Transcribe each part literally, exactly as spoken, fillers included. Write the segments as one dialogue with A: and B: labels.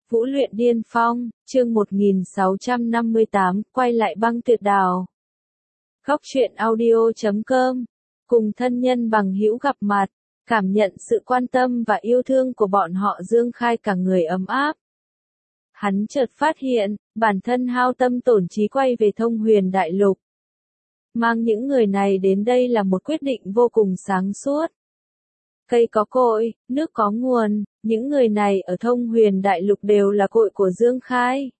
A: Vũ luyện điên phong, chương một nghìn sáu trăm năm mươi tám, quay lại băng tuyệt đào. Góc truyện audio chấm com, cùng thân nhân bằng hữu gặp mặt, cảm nhận sự quan tâm và yêu thương của bọn họ. Dương Khai cả người ấm áp. Hắn chợt phát hiện, bản thân hao tâm tổn trí quay về Thông Huyền Đại Lục. Mang những người này đến đây là một quyết định vô cùng sáng suốt. Cây có cội, nước có nguồn, những người này ở Thông Huyền Đại Lục đều là cội của Dương Khai.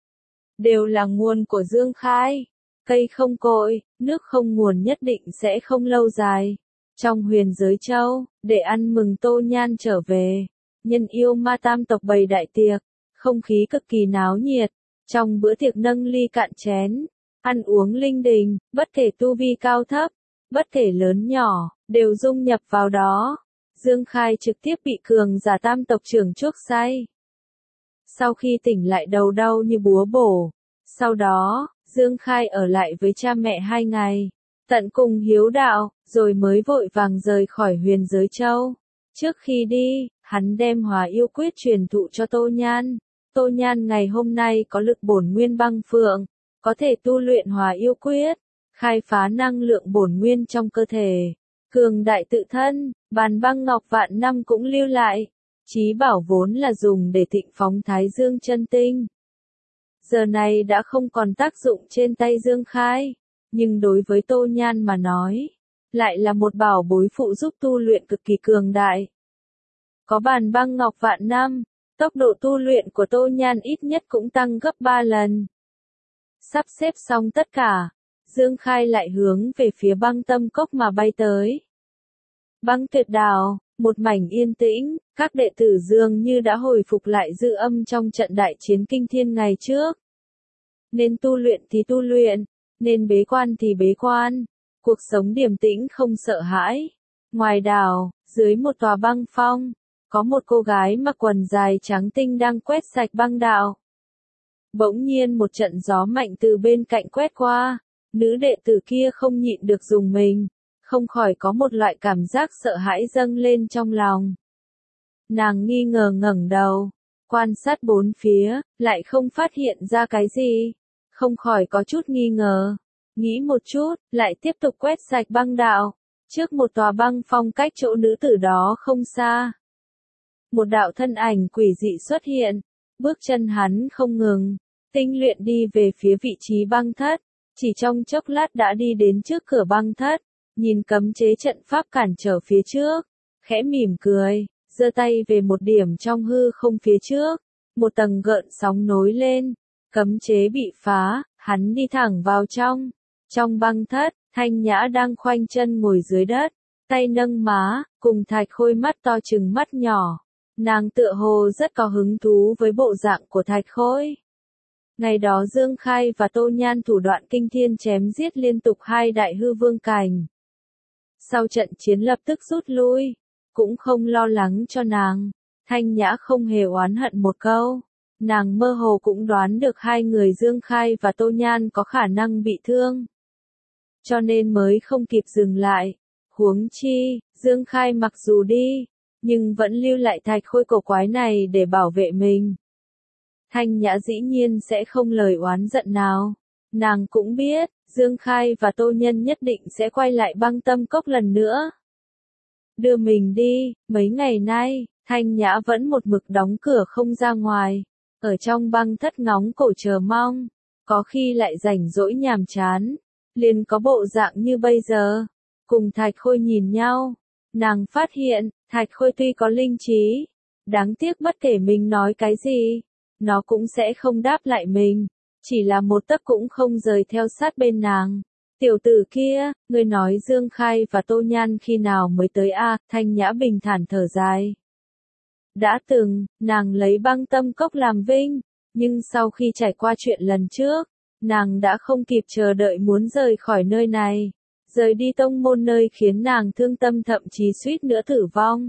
A: Đều là nguồn của Dương Khai. Cây không cội, nước không nguồn nhất định sẽ không lâu dài. Trong Huyền Giới Châu, để ăn mừng Tô Nhan trở về, nhân yêu ma tam tộc bày đại tiệc, không khí cực kỳ náo nhiệt. Trong bữa tiệc nâng ly cạn chén, ăn uống linh đình, bất kể tu vi cao thấp, bất kể lớn nhỏ, đều dung nhập vào đó. Dương Khai trực tiếp bị cường giả tam tộc trưởng chuốc say. Sau khi tỉnh lại đầu đau như búa bổ. Sau đó, Dương Khai ở lại với cha mẹ hai ngày, tận cùng hiếu đạo, rồi mới vội vàng rời khỏi Huyền Giới Châu. Trước khi đi, hắn đem Hòa Yêu Quyết truyền thụ cho Tô Nhan. Tô Nhan ngày hôm nay có lực bổn nguyên băng phượng, có thể tu luyện Hòa Yêu Quyết, khai phá năng lượng bổn nguyên trong cơ thể. Cường đại tự thân, bàn băng ngọc vạn năm cũng lưu lại. Chí bảo vốn là dùng để thịnh phóng Thái Dương chân tinh. Giờ này đã không còn tác dụng trên tay Dương Khai, nhưng đối với Tô Nhan mà nói, lại là một bảo bối phụ giúp tu luyện cực kỳ cường đại. Có bàn băng ngọc vạn năm, tốc độ tu luyện của Tô Nhan ít nhất cũng tăng gấp ba lần. Sắp xếp xong tất cả, Dương Khai lại hướng về phía băng tâm cốc mà bay tới. Băng tuyệt đào, một mảnh yên tĩnh, các đệ tử dường như đã hồi phục lại dư âm trong trận đại chiến kinh thiên ngày trước. Nên tu luyện thì tu luyện, nên bế quan thì bế quan, cuộc sống điềm tĩnh không sợ hãi. Ngoài đảo, dưới một tòa băng phong, có một cô gái mặc quần dài trắng tinh đang quét sạch băng đạo. Bỗng nhiên một trận gió mạnh từ bên cạnh quét qua, nữ đệ tử kia không nhịn được rùng mình, không khỏi có một loại cảm giác sợ hãi dâng lên trong lòng. Nàng nghi ngờ ngẩng đầu, quan sát bốn phía, lại không phát hiện ra cái gì, không khỏi có chút nghi ngờ. Nghĩ một chút, lại tiếp tục quét sạch băng đạo, trước một tòa băng phong cách chỗ nữ tử đó không xa. Một đạo thân ảnh quỷ dị xuất hiện, bước chân hắn không ngừng, tinh luyện đi về phía vị trí băng thất, chỉ trong chốc lát đã đi đến trước cửa băng thất, nhìn cấm chế trận pháp cản trở phía trước, khẽ mỉm cười, giơ tay về một điểm trong hư không phía trước, một tầng gợn sóng nối lên, cấm chế bị phá, hắn đi thẳng vào trong. Trong băng thất, Thanh Nhã đang khoanh chân ngồi dưới đất, tay nâng má, cùng Thạch Khôi mắt to trừng mắt nhỏ. Nàng tựa hồ rất có hứng thú với bộ dạng của Thạch Khôi. Ngày đó Dương Khai và Tô Nhan thủ đoạn kinh thiên chém giết liên tục hai đại hư vương cảnh. Sau trận chiến lập tức rút lui, cũng không lo lắng cho nàng. Thanh Nhã không hề oán hận một câu. Nàng mơ hồ cũng đoán được hai người Dương Khai và Tô Nhan có khả năng bị thương. Cho nên mới không kịp dừng lại. Huống chi, Dương Khai mặc dù đi, nhưng vẫn lưu lại Thạch Khôi cổ quái này để bảo vệ mình. Thanh Nhã dĩ nhiên sẽ không lời oán giận nào. Nàng cũng biết, Dương Khai và Tô Nhân nhất định sẽ quay lại băng tâm cốc lần nữa. Đưa mình đi, mấy ngày nay, Thanh Nhã vẫn một mực đóng cửa không ra ngoài. Ở trong băng thất ngóng cổ chờ mong, có khi lại rảnh rỗi nhàm chán, liền có bộ dạng như bây giờ. Cùng Thạch Khôi nhìn nhau, nàng phát hiện, Thạch Khôi tuy có linh trí, đáng tiếc bất kể mình nói cái gì, nó cũng sẽ không đáp lại mình, chỉ là một tấc cũng không rời theo sát bên nàng. Tiểu tử kia, ngươi nói Dương Khai và Tô Nhan khi nào mới tới a? À? Thanh Nhã bình thản thở dài. Đã từng, nàng lấy băng tâm cốc làm vinh, nhưng sau khi trải qua chuyện lần trước, nàng đã không kịp chờ đợi muốn rời khỏi nơi này, rời đi tông môn nơi khiến nàng thương tâm thậm chí suýt nữa tử vong.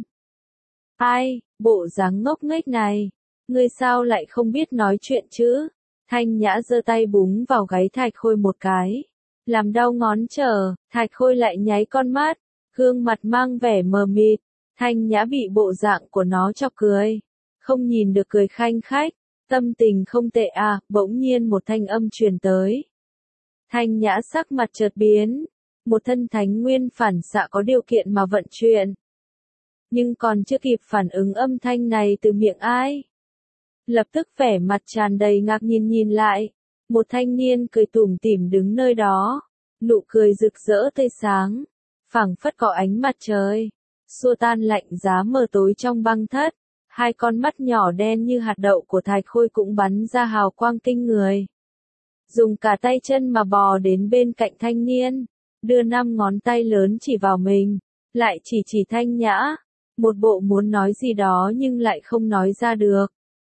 A: Ai, bộ dáng ngốc nghếch này, ngươi sao lại không biết nói chuyện chứ? Thanh Nhã giơ tay búng vào gáy Thạch Khôi một cái, làm đau ngón trở. Thạch Khôi lại nháy con mắt, gương mặt mang vẻ mờ mịt. Thanh Nhã bị bộ dạng của nó chọc cười, không nhìn được cười khanh khách, Tâm tình không tệ à, bỗng nhiên một thanh âm truyền tới. Thanh Nhã sắc mặt chợt biến, một thân thánh nguyên phản xạ có điều kiện mà vận chuyển. Nhưng còn chưa kịp phản ứng âm thanh này từ miệng ai. Lập tức vẻ mặt tràn đầy ngạc nhiên nhìn lại, một thanh niên cười tủm tỉm đứng nơi đó, nụ cười rực rỡ tươi sáng, phảng phất có ánh mặt trời, xua tan lạnh giá mờ tối trong băng thất, hai con mắt nhỏ đen như hạt đậu của Thạch Khôi cũng bắn ra hào quang kinh người. Dùng cả tay chân mà bò đến bên cạnh thanh niên, đưa năm ngón tay lớn chỉ vào mình, lại chỉ chỉ Thanh Nhã, một bộ muốn nói gì đó nhưng lại không nói ra được.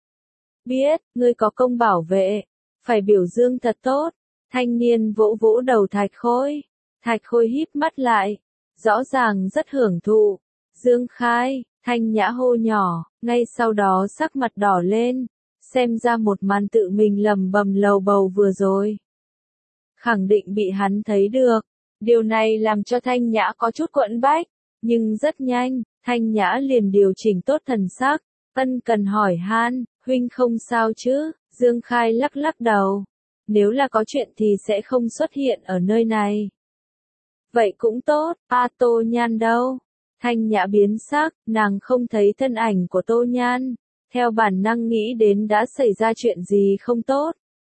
A: Biết, ngươi có công bảo vệ, phải biểu dương thật tốt. Thanh niên vỗ vỗ đầu Thạch Khôi. Thạch Khôi híp mắt lại, rõ ràng rất hưởng thụ. Dương Khai, Thanh Nhã hô nhỏ, ngay sau đó sắc mặt đỏ lên, xem ra một màn tự mình lầm bầm lầu bầu vừa rồi. Khẳng định bị hắn thấy được, điều này làm cho Thanh Nhã có chút quẫn bách, nhưng rất nhanh, Thanh Nhã liền điều chỉnh tốt thần sắc, ân cần hỏi han, huynh không sao chứ? Dương Khai lắc lắc đầu, nếu là có chuyện thì sẽ không xuất hiện ở nơi này. Vậy cũng tốt, a Tô Nhan đâu? Thanh Nhã biến sắc, nàng không thấy thân ảnh của Tô Nhan, theo bản năng nghĩ đến đã xảy ra chuyện gì không tốt.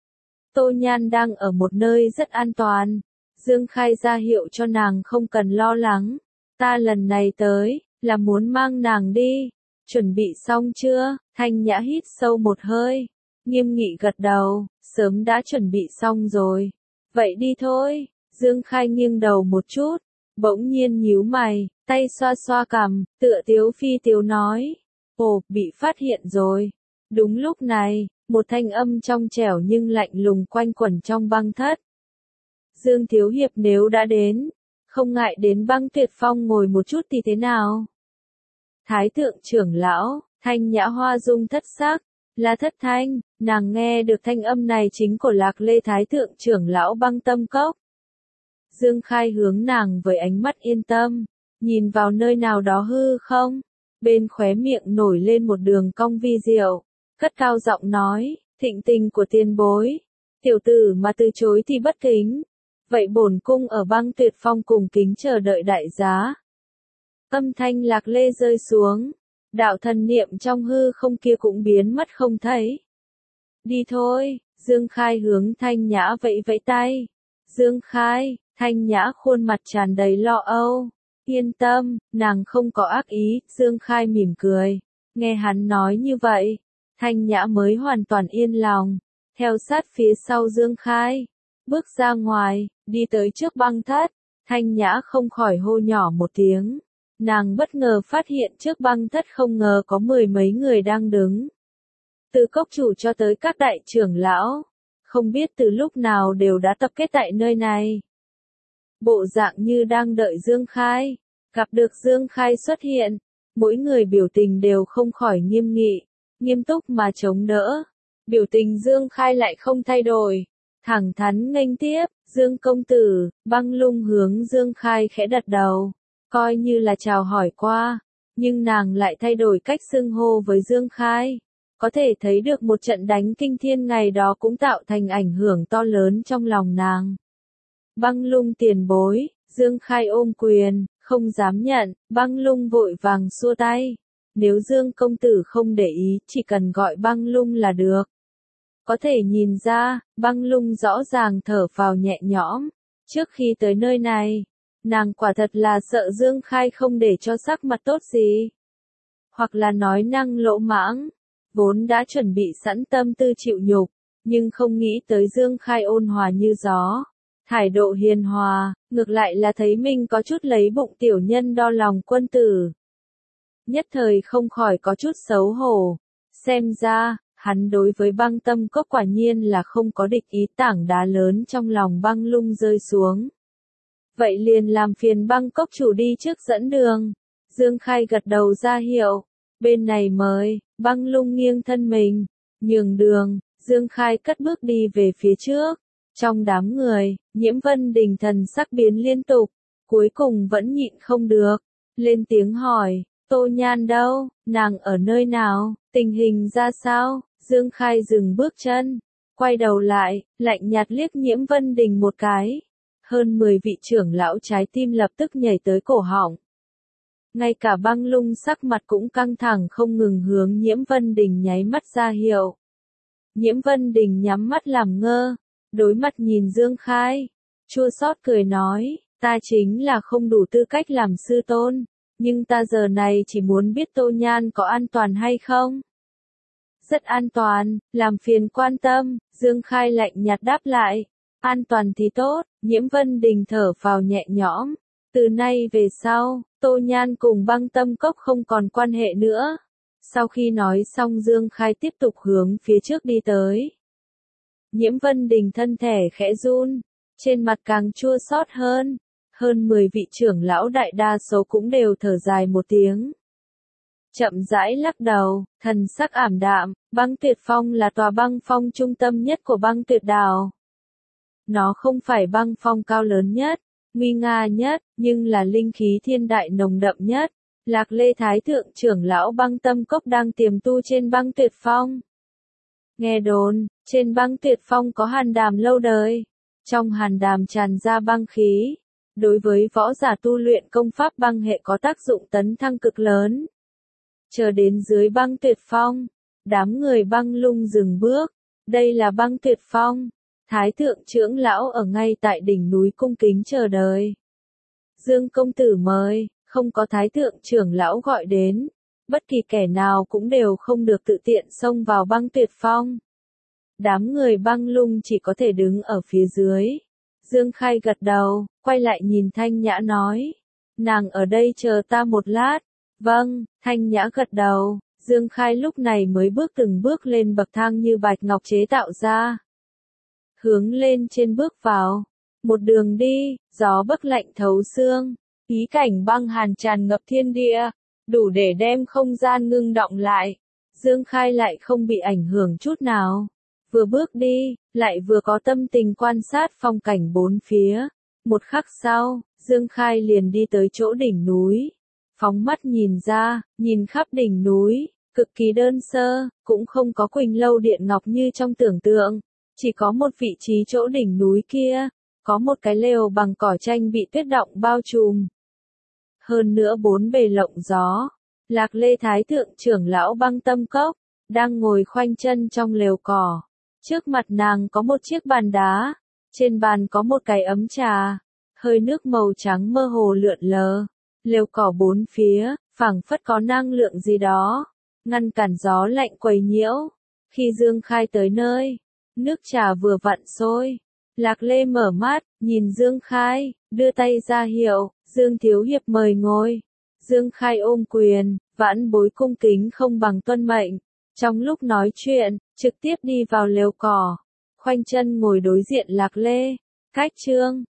A: Tô Nhan đang ở một nơi rất an toàn, Dương Khai ra hiệu cho nàng không cần lo lắng, ta lần này tới, là muốn mang nàng đi, chuẩn bị xong chưa? Thanh Nhã hít sâu một hơi, nghiêm nghị gật đầu, sớm đã chuẩn bị xong rồi. Vậy đi thôi. Dương Khai nghiêng đầu một chút, bỗng nhiên nhíu mày, tay xoa xoa cằm, tựa tiếu phi tiếu nói. Ồ, bị phát hiện rồi. Đúng lúc này, một thanh âm trong trẻo nhưng lạnh lùng quanh quẩn trong băng thất. Dương Thiếu Hiệp nếu đã đến, không ngại đến Băng Tuyệt Phong ngồi một chút thì thế nào? Thái thượng trưởng lão, Thanh Nhã hoa dung thất sắc, là Thất Thanh, nàng nghe được thanh âm này chính của Lạc Lê Thái thượng trưởng lão Băng Tâm Cốc. Dương Khai hướng nàng với ánh mắt yên tâm, nhìn vào nơi nào đó hư không, bên khóe miệng nổi lên một đường cong vi diệu, cất cao giọng nói, thịnh tình của tiền bối, tiểu tử mà từ chối thì bất kính, vậy bổn cung ở Băng Tuyệt Phong cùng kính chờ đợi đại giá. Âm thanh Lạc Lê rơi xuống, đạo thần niệm trong hư không kia cũng biến mất không thấy. Đi thôi, Dương Khai hướng Thanh Nhã vẫy vẫy tay. Dương Khai, Thanh Nhã khuôn mặt tràn đầy lo âu. Yên tâm, nàng không có ác ý, Dương Khai mỉm cười. Nghe hắn nói như vậy, Thanh Nhã mới hoàn toàn yên lòng. Theo sát phía sau Dương Khai, bước ra ngoài, đi tới trước băng thất. Thanh Nhã không khỏi hô nhỏ một tiếng. Nàng bất ngờ phát hiện trước băng thất không ngờ có mười mấy người đang đứng. Từ cốc chủ cho tới các đại trưởng lão, không biết từ lúc nào đều đã tập kết tại nơi này. Bộ dạng như đang đợi Dương Khai, gặp được Dương Khai xuất hiện, mỗi người biểu tình đều không khỏi nghiêm nghị, nghiêm túc mà chống đỡ. Biểu tình Dương Khai lại không thay đổi, thẳng thắn nghênh tiếp, Dương công tử, Băng Lung hướng Dương Khai khẽ đặt đầu, coi như là chào hỏi qua, nhưng nàng lại thay đổi cách xưng hô với Dương Khai. Có thể thấy được một trận đánh kinh thiên ngày đó cũng tạo thành ảnh hưởng to lớn trong lòng nàng. Băng Lung tiền bối, Dương Khai ôm quyền, không dám nhận, Băng Lung vội vàng xua tay. Nếu Dương công tử không để ý, chỉ cần gọi Băng Lung là được. Có thể nhìn ra, Băng Lung rõ ràng thở phào nhẹ nhõm. Trước khi tới nơi này, nàng quả thật là sợ Dương Khai không để cho sắc mặt tốt gì. Hoặc là nói năng lỗ mãng. Vốn đã chuẩn bị sẵn tâm tư chịu nhục, nhưng không nghĩ tới Dương Khai ôn hòa như gió, thái độ hiền hòa, ngược lại là thấy mình có chút lấy bụng tiểu nhân đo lòng quân tử. Nhất thời không khỏi có chút xấu hổ, xem ra, hắn đối với Băng Tâm Cốc quả nhiên là không có địch ý. Tảng đá lớn trong lòng Băng Lung rơi xuống. Vậy liền làm phiền Băng Cốc chủ đi trước dẫn đường. Dương Khai gật đầu ra hiệu. Bên này mời, Băng Lung nghiêng thân mình, nhường đường, Dương Khai cất bước đi về phía trước. Trong đám người, Nhiễm Vân Đình thần sắc biến liên tục, cuối cùng vẫn nhịn không được, lên tiếng hỏi, Tô Nhan đâu, nàng ở nơi nào, tình hình ra sao? Dương Khai dừng bước chân, quay đầu lại, lạnh nhạt liếc Nhiễm Vân Đình một cái. Hơn mười vị trưởng lão trái tim lập tức nhảy tới cổ họng. Ngay cả Băng Lung sắc mặt cũng căng thẳng không ngừng hướng Nhiễm Vân Đình nháy mắt ra hiệu. Nhiễm Vân Đình nhắm mắt làm ngơ, đối mặt nhìn Dương Khai, chua xót cười nói, ta chính là không đủ tư cách làm sư tôn, nhưng ta giờ này chỉ muốn biết Tô Nhan có an toàn hay không. Rất an toàn, làm phiền quan tâm, Dương Khai lạnh nhạt đáp lại, an toàn thì tốt, Nhiễm Vân Đình thở phào nhẹ nhõm, từ nay về sau, Tô Nhan cùng Băng Tâm Cốc không còn quan hệ nữa. Sau khi nói xong Dương Khai tiếp tục hướng phía trước đi tới. Nhiễm Vân Đình thân thể khẽ run, trên mặt càng chua xót hơn, hơn mười vị trưởng lão đại đa số cũng đều thở dài một tiếng. Chậm rãi lắc đầu, thần sắc ảm đạm, Băng Tuyệt Phong là tòa băng phong trung tâm nhất của Băng Tuyệt Đảo. Nó không phải băng phong cao lớn nhất, nguy nga nhất, nhưng là linh khí thiên đại nồng đậm nhất. Lạc Lê Thái Thượng trưởng lão Băng Tâm Cốc đang tiềm tu trên Băng Tuyệt Phong. Nghe đồn, trên Băng Tuyệt Phong có hàn đàm lâu đời. Trong hàn đàm tràn ra băng khí. Đối với võ giả tu luyện công pháp băng hệ có tác dụng tấn thăng cực lớn. Chờ đến dưới Băng Tuyệt Phong, đám người Băng Lung dừng bước. Đây là Băng Tuyệt Phong. Thái Thượng trưởng lão ở ngay tại đỉnh núi cung kính chờ đợi. Dương công tử mời. Không có Thái Thượng trưởng lão gọi đến, bất kỳ kẻ nào cũng đều không được tự tiện xông vào Băng Tuyệt Phong. Đám người Băng Lung chỉ có thể đứng ở phía dưới. Dương Khai gật đầu, quay lại nhìn Thanh Nhã nói, nàng ở đây chờ ta một lát. Vâng, Thanh Nhã gật đầu, Dương Khai lúc này mới bước từng bước lên bậc thang như bạch ngọc chế tạo ra. Hướng lên trên bước vào, một đường đi, gió bấc lạnh thấu xương. Ý cảnh băng hàn tràn ngập thiên địa, đủ để đem không gian ngưng đọng lại. Dương Khai lại không bị ảnh hưởng chút nào. Vừa bước đi, lại vừa có tâm tình quan sát phong cảnh bốn phía. Một khắc sau, Dương Khai liền đi tới chỗ đỉnh núi. Phóng mắt nhìn ra, nhìn khắp đỉnh núi, cực kỳ đơn sơ, cũng không có Quỳnh Lâu Điện Ngọc như trong tưởng tượng. Chỉ có một vị trí chỗ đỉnh núi kia, có một cái lều bằng cỏ tranh bị tuyết động bao trùm. Hơn nữa bốn bề lộng gió, Lạc Lê Thái Thượng trưởng lão Băng Tâm Cốc, đang ngồi khoanh chân trong lều cỏ. Trước mặt nàng có một chiếc bàn đá, trên bàn có một cái ấm trà, hơi nước màu trắng mơ hồ lượn lờ. Lều cỏ bốn phía, phảng phất có năng lượng gì đó, ngăn cản gió lạnh quấy nhiễu. Khi Dương Khai tới nơi, nước trà vừa vặn sôi. Lạc Lê mở mắt, nhìn Dương Khai, đưa tay ra hiệu, Dương Thiếu Hiệp mời ngồi. Dương Khai ôm quyền, vãn bối cung kính không bằng tuân mệnh. Trong lúc nói chuyện, trực tiếp đi vào lều cỏ, khoanh chân ngồi đối diện Lạc Lê. Cách chương